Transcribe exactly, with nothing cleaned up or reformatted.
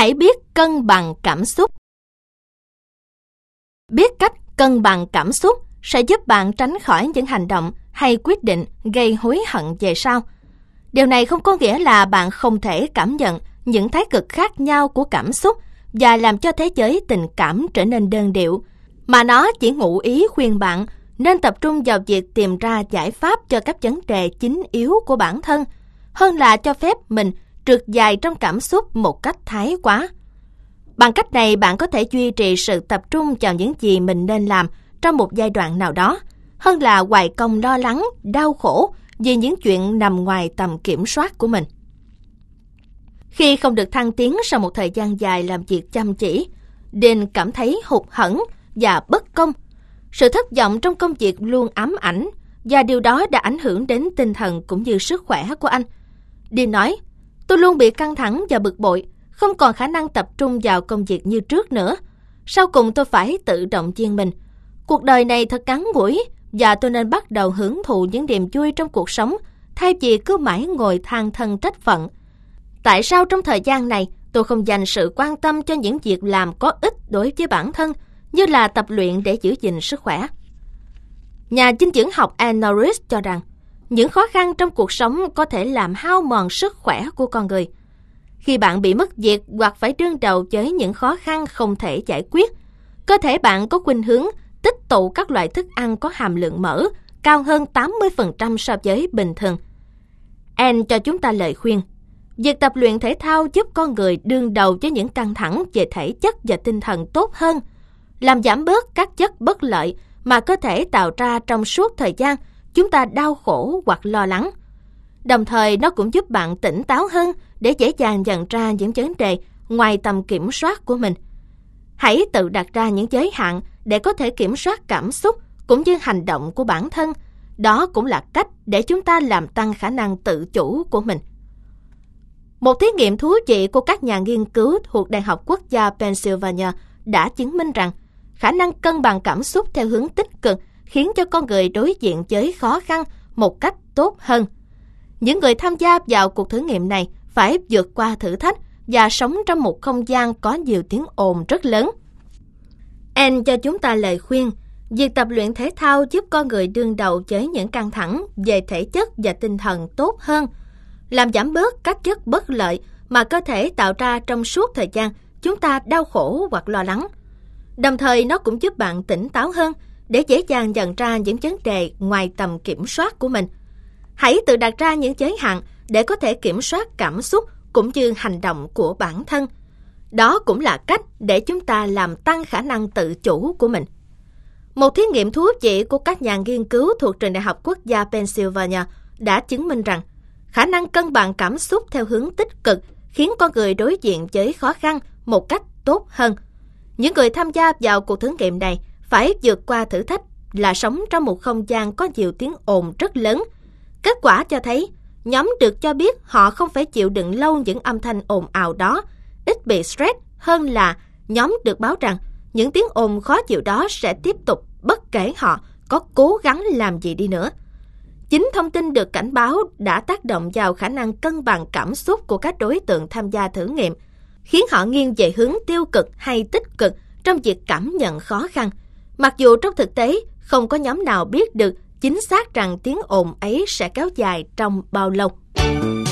Hãy biết cân bằng cảm xúc. Biết cách cân bằng cảm xúc sẽ giúp bạn tránh khỏi những hành động hay quyết định gây hối hận về sau. Điều này không có nghĩa là bạn không thể cảm nhận những thái cực khác nhau của cảm xúc và làm cho thế giới tình cảm trở nên đơn điệu, mà nó chỉ ngụ ý khuyên bạn nên tập trung vào việc tìm ra giải pháp cho các vấn đề chính yếu của bản thân, hơn là cho phép mình trượt dài trong cảm xúc một cách thái quá. Bằng cách này, bạn có thể duy trì sự tập trung vào những gì mình nên làm trong một giai đoạn nào đó, hơn là hoài công lo lắng, đau khổ vì những chuyện nằm ngoài tầm kiểm soát của mình. Khi không được thăng tiến sau một thời gian dài làm việc chăm chỉ, Dean cảm thấy hụt hẫng và bất công. Sự thất vọng trong công việc luôn ám ảnh, và điều đó đã ảnh hưởng đến tinh thần cũng như sức khỏe của anh. Dean nói, tôi luôn bị căng thẳng và bực bội, không còn khả năng tập trung vào công việc như trước nữa. Sau cùng tôi phải tự động viên mình. Cuộc đời này thật ngắn ngủi, và tôi nên bắt đầu hưởng thụ những niềm vui trong cuộc sống, thay vì cứ mãi ngồi than thân trách phận. Tại sao trong thời gian này tôi không dành sự quan tâm cho những việc làm có ích đối với bản thân, như là tập luyện để giữ gìn sức khỏe? Nhà dinh dưỡng học Anne Norris cho rằng, những khó khăn trong cuộc sống có thể làm hao mòn sức khỏe của con người. Khi bạn bị mất việc hoặc phải đương đầu với những khó khăn không thể giải quyết, cơ thể bạn có khuynh hướng tích tụ các loại thức ăn có hàm lượng mỡ cao hơn tám mươi phần trăm so với bình thường. Anne cho chúng ta lời khuyên, việc tập luyện thể thao giúp con người đương đầu với những căng thẳng về thể chất và tinh thần tốt hơn, làm giảm bớt các chất bất lợi mà cơ thể tạo ra trong suốt thời gian chúng ta đau khổ hoặc lo lắng. Đồng thời, nó cũng giúp bạn tỉnh táo hơn để dễ dàng nhận ra những vấn đề ngoài tầm kiểm soát của mình. Hãy tự đặt ra những giới hạn để có thể kiểm soát cảm xúc cũng như hành động của bản thân. Đó cũng là cách để chúng ta làm tăng khả năng tự chủ của mình. Một thí nghiệm thú vị của các nhà nghiên cứu thuộc Đại học Quốc gia Pennsylvania đã chứng minh rằng khả năng cân bằng cảm xúc theo hướng tích cực khiến cho con người đối diện với khó khăn một cách tốt hơn. Những người tham gia vào cuộc thử nghiệm này phải vượt qua thử thách và sống trong một không gian có nhiều tiếng ồn rất lớn. Anne cho chúng ta lời khuyên, việc tập luyện thể thao giúp con người đương đầu với những căng thẳng về thể chất và tinh thần tốt hơn, làm giảm bớt các chất bất lợi mà cơ thể tạo ra trong suốt thời gian chúng ta đau khổ hoặc lo lắng. Đồng thời, nó cũng giúp bạn tỉnh táo hơn để dễ dàng nhận ra những vấn đề ngoài tầm kiểm soát của mình. Hãy tự đặt ra những giới hạn để có thể kiểm soát cảm xúc cũng như hành động của bản thân. Đó cũng là cách để chúng ta làm tăng khả năng tự chủ của mình. Một thí nghiệm thú vị của các nhà nghiên cứu thuộc Trường Đại học Quốc gia Pennsylvania đã chứng minh rằng khả năng cân bằng cảm xúc theo hướng tích cực khiến con người đối diện với khó khăn một cách tốt hơn. Những người tham gia vào cuộc thử nghiệm này phải vượt qua thử thách là sống trong một không gian có nhiều tiếng ồn rất lớn. Kết quả cho thấy, nhóm được cho biết họ không phải chịu đựng lâu những âm thanh ồn ào đó, ít bị stress hơn là nhóm được báo rằng những tiếng ồn khó chịu đó sẽ tiếp tục bất kể họ có cố gắng làm gì đi nữa. Chính thông tin được cảnh báo đã tác động vào khả năng cân bằng cảm xúc của các đối tượng tham gia thử nghiệm, khiến họ nghiêng về hướng tiêu cực hay tích cực trong việc cảm nhận khó khăn, mặc dù trong thực tế không có nhóm nào biết được chính xác rằng tiếng ồn ấy sẽ kéo dài trong bao lâu.